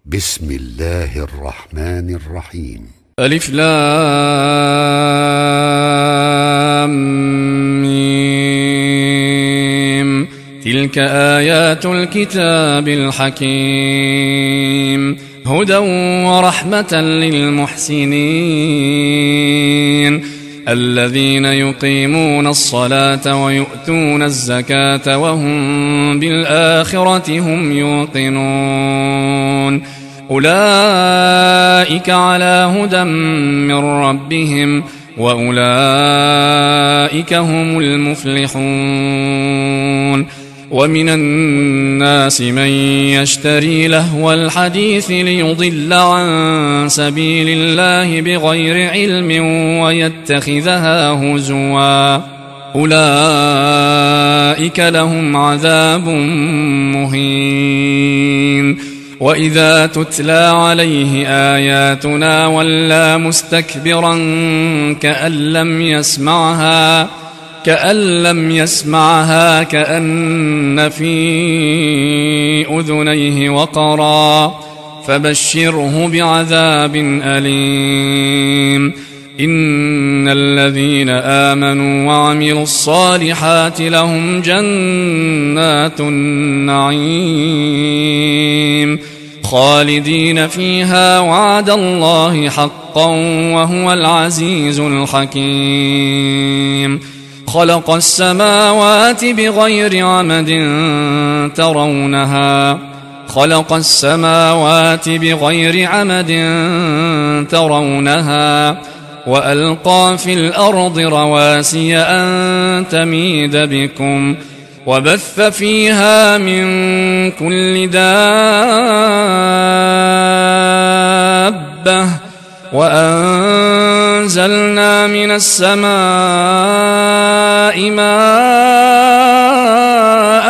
بسم الله الرحمن الرحيم. ألف لام ميم. تلك آيات الكتاب الحكيم، هدى ورحمة للمحسنين الذين يقيمون الصلاة ويؤتون الزكاة وهم بالآخرة هم يوقنون. أولئك على هدى من ربهم وأولئك هم المفلحون. ومن الناس من يشتري لهو الحديث ليضل عن سبيل الله بغير علم ويتخذها هزوا، أولئك لهم عذاب مهين. وإذا تتلى عليه آياتنا ولى مستكبرا كأن لم يسمعها كأن في أذنيه وقرا، فبشره بعذاب أليم. إن الذين آمنوا وعملوا الصالحات لهم جنات النعيم خالدين فيها، وعد الله حقا وهو العزيز الحكيم. خلق السماوات بغير عمد ترونها وألقى في الأرض رواسي أن تميد بكم وبث فيها من كل دابة وأنزلنا من السماء ماء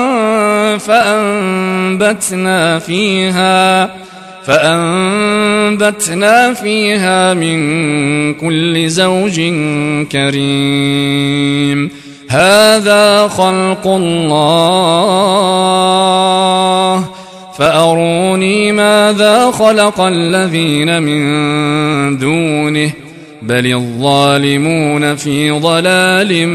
فأنبتنا فيها من كل زوج كريم. هذا خلق الله فأروني ماذا خلق الذين من دونه بل الظالمون في ضلال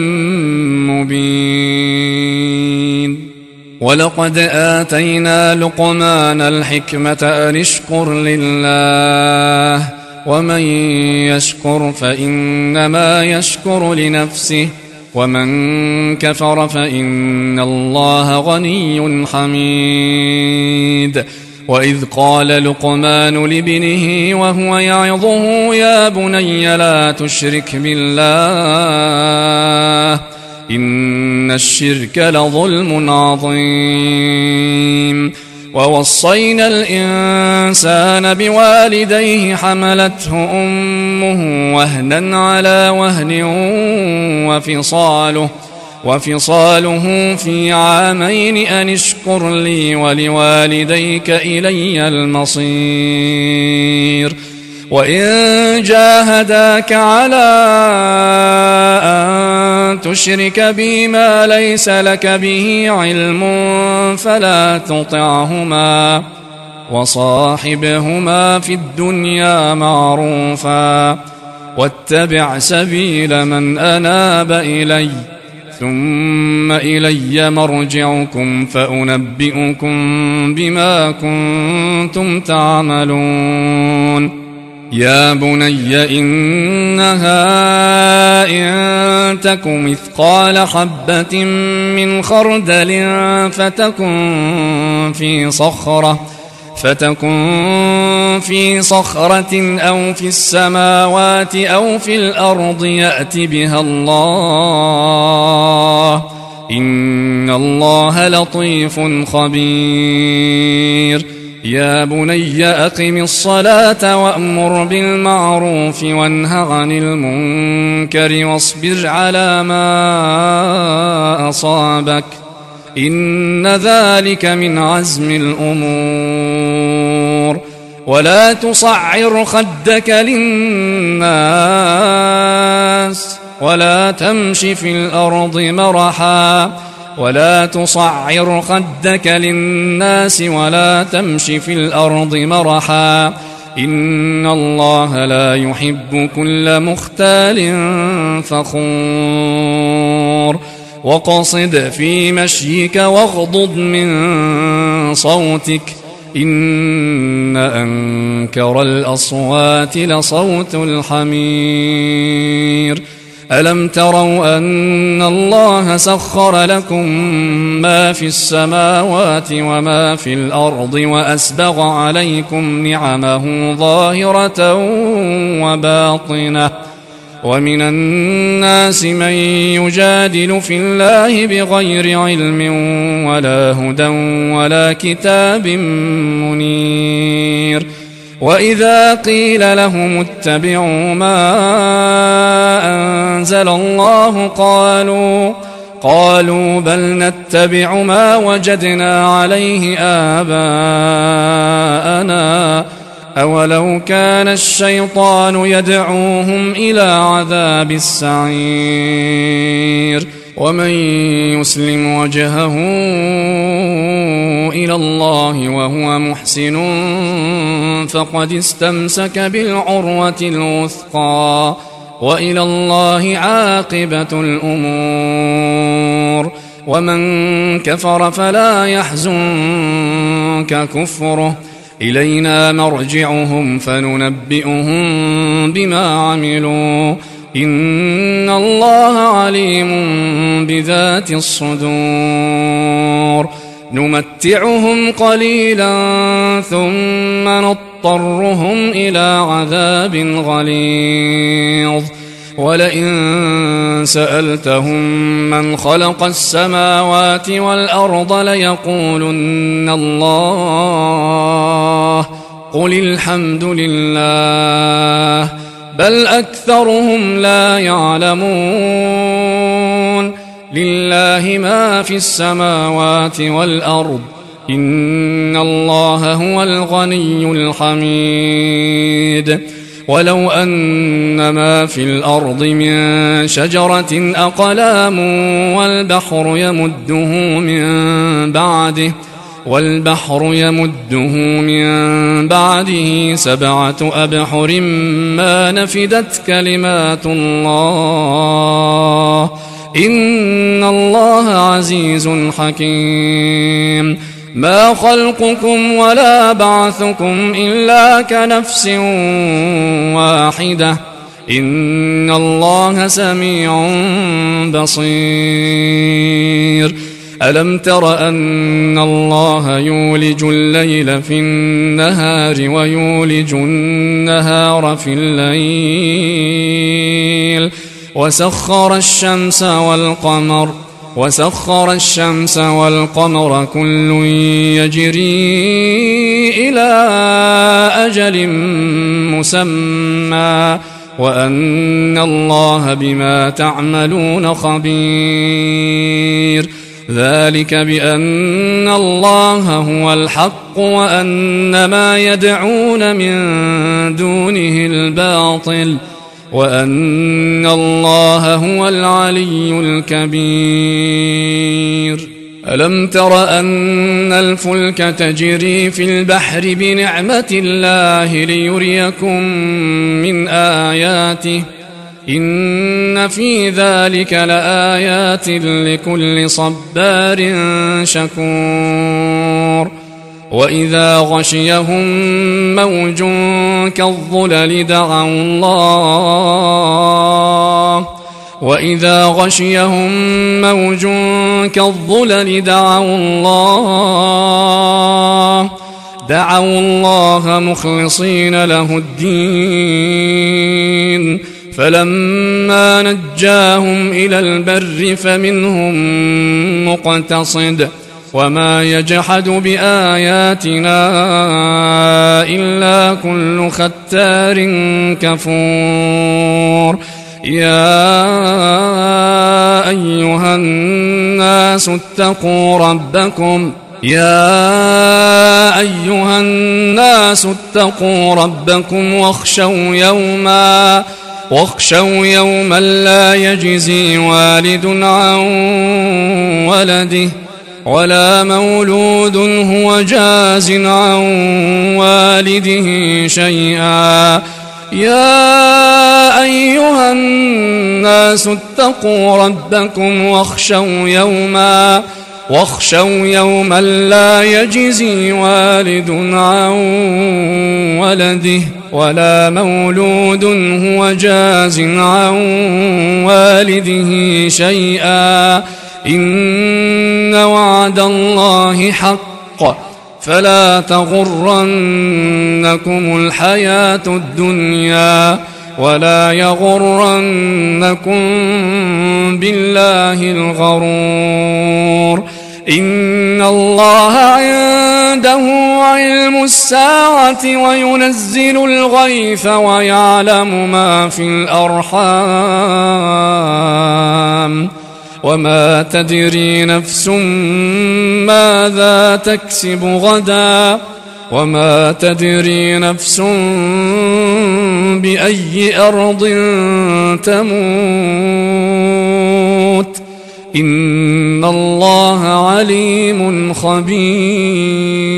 مبين. ولقد آتينا لقمان الحكمة أن اشكر لله ومن يشكر فإنما يشكر لنفسه ومن كفر فإن الله غني حميد. وإذ قال لقمان لابنه وهو يعظه يا بني لا تشرك بالله إن الشرك لظلم عظيم. ووصينا الإنسان بوالديه حملته أمه وهنا على وهن وفصاله في عامين أن اشكر لي ولوالديك إلي المصير. وإن جاهداك على أن تشرك بي ما ليس لك به علم فلا تطعهما وصاحبهما في الدنيا معروفا واتبع سبيل من أناب إلي ثم إلي مرجعكم فأنبئكم بما كنتم تعملون. يا بني إنها إن تك مثقال حبة من خردل فتكن في صخرة أو في السماوات أو في الأرض يأت بها الله إن الله لطيف خبير. يا بني أقم الصلاة وأمر بالمعروف وانه عن المنكر واصبر على ما أصابك إن ذلك من عزم الأمور. ولا تصعر خدك للناس ولا تمش في الأرض مرحا ولا تصعر خدك للناس ولا تمش في الأرض مرحا إن الله لا يحب كل مختال فخور وقصد في مشيك واغضض من صوتك إن أنكر الأصوات لصوت الحمير ألم تروا أن الله سخر لكم ما في السماوات وما في الأرض وأسبغ عليكم نعمه ظاهرة وباطنة ومن الناس من يجادل في الله بغير علم ولا هدى ولا كتاب منير وإذا قيل لهم اتبعوا ما أنزل الله قالوا بل نتبع ما وجدنا عليه آباءنا أولو كان الشيطان يدعوهم إلى عذاب السعير ومن يسلم وجهه إلى الله وهو محسن فقد استمسك بالعروة الوثقى وإلى الله عاقبة الأمور ومن كفر فلا يحزنك كفره إلينا مرجعهم فننبئهم بما عملوا إن الله عليم بذات الصدور نمتعهم قليلا ثم نضطرهم إلى عذاب غليظ ولئن سألتهم من خلق السماوات والأرض ليقولن الله قل الحمد لله بل أكثرهم لا يعلمون لله ما في السماوات والأرض إن الله هو الغني الحميد ولو أن ما في الأرض من شجرة أقلام والبحر يمده من بعده 7 أبحر ما نفدت كلمات الله إن الله عزيز حكيم ما خلقكم ولا بعثكم إلا كنفس واحدة إن الله سميع بصير ألم تر أن الله يولج الليل في النهار ويولج النهار في الليل وسخر الشمس والقمر كل يجري إلى أجل مسمى وأن الله بما تعملون خبير ذلك بأن الله هو الحق وأن ما يدعون من دونه الباطل وأن الله هو العلي الكبير ألم تر أن الفلك تجري في البحر بنعمة الله ليريكم من آياته إن في ذلك لآيات لكل صبار شكور وإذا غشيهم موج كالظلل دعوا الله مخلصين له الدين فلما نجاهم إلى البر فمنهم مقتصد وما يجحد بآياتنا إلا كل ختار كفور يا أيها الناس اتقوا ربكم واخشوا واخشوا يوما لا يجزي والد عن ولده ولا مولود هو جاز عن والده شيئا. يا أيها الناس اتقوا ربكم واخشوا يوما لا يجزي والد عن ولده ولا مولود هو جاز عن والده شيئا. إن وعد الله حق فلا تغرنكم الحياة الدنيا ولا يغرنكم بالله الغرور. إن الله عنده علم الساعة وينزل الغيث ويعلم ما في الأرحام وما تدري نفس ماذا تكسب غدا وما تدري نفس بأي أرض تموت. إن الله عليم خبير.